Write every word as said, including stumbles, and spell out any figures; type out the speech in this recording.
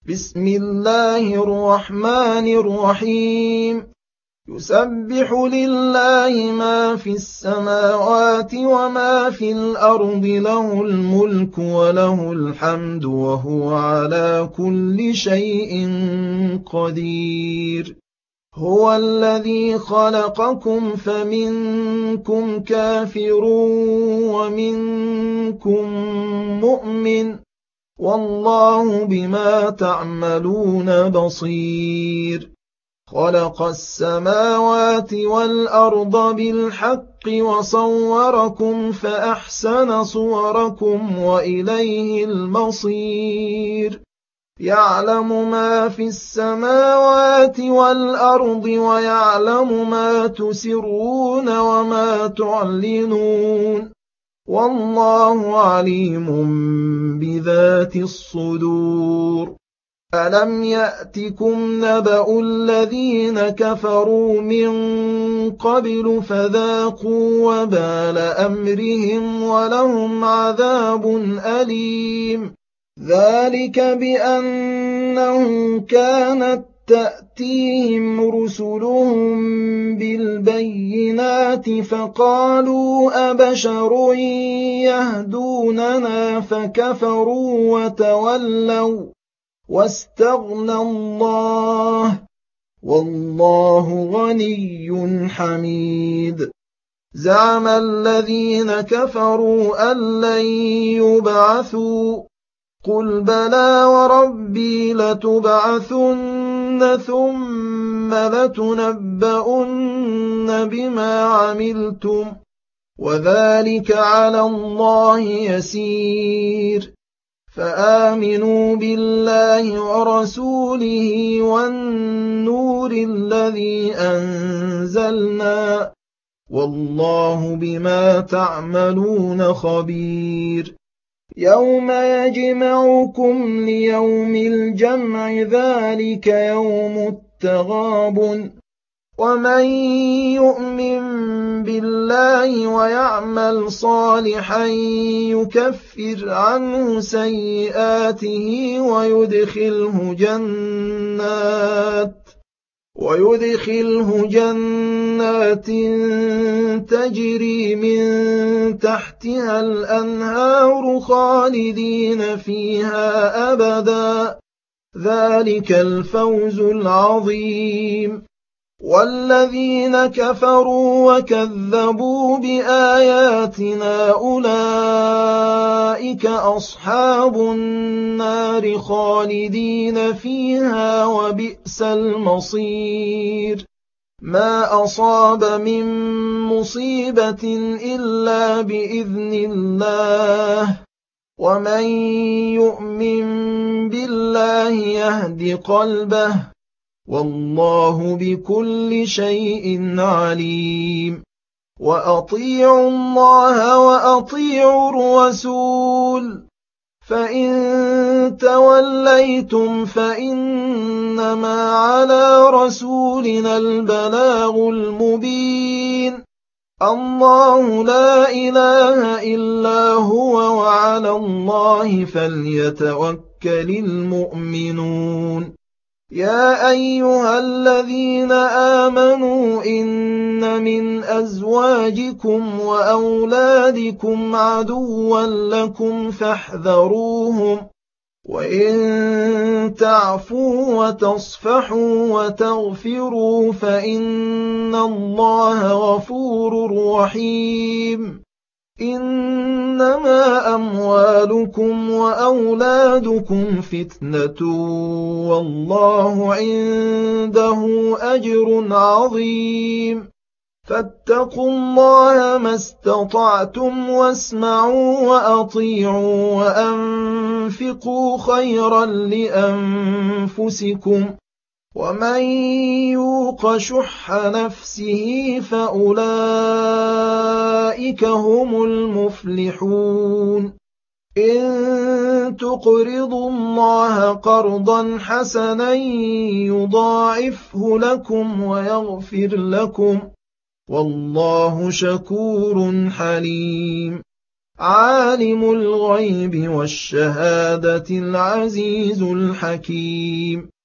بسم الله الرحمن الرحيم يسبح لله ما في السماوات وما في الأرض له الملك وله الحمد وهو على كل شيء قدير هو الذي خلقكم فمنكم كافر ومنكم مؤمن والله بما تعملون بصير خلق السماوات والأرض بالحق وصوركم فأحسن صوركم وإليه المصير يعلم ما في السماوات والأرض ويعلم ما تسرون وما تعلنون والله عليم بذات الصدور ألم يأتكم نبأ الذين كفروا من قبل فذاقوا وبال أمرهم ولهم عذاب أليم ذلك بأنه كانت تأتيهم رسلهم بالبينات فقالوا أبشر يهدوننا فكفروا وتولوا واستغنى الله والله غني حميد زعم الذين كفروا أن لن يبعثوا قل بلى وربي لتبعثن ثم لتنبؤن بما عملتم وذلك على الله يسير فآمنوا بالله ورسوله والنور الذي أنزلنا والله بما تعملون خبير يوم يجمعكم ليوم الجمع ذلك يوم التغابن ومن يؤمن بالله ويعمل صالحا يكفر عنه سيئاته ويدخله جنات ويدخله جنات تجري من تحتها الأنهار خالدين فيها أبدا ذلك الفوز العظيم والذين كفروا وكذبوا بآياتنا أولئك أصحاب النار خالدين فيها وبئس المصير ما أصاب من مصيبة إلا بإذن الله ومن يؤمن بالله يهد قلبه والله بكل شيء عليم وأطيعوا الله وأطيعوا الرسول فإن توليتم فإنما على رسولنا البلاغ المبين الله لا إله إلا هو وعلى الله فليتوكل المؤمنون يا أيها الذين آمنوا إن من أزواجكم وأولادكم عدوا لكم فاحذروهم وإن تعفوا وتصفحوا وتغفروا فإن الله غفور رحيم إنما أموالكم وأولادكم فتنة والله عنده أجر عظيم فاتقوا الله ما استطعتم واسمعوا وأطيعوا وأنفقوا خيرا لأنفسكم ومن يوق شح نفسه فأولئك هم المفلحون إن تقرضوا الله قرضا حسنا يضاعفه لكم ويغفر لكم والله شكور حليم عالم الغيب والشهادة العزيز الحكيم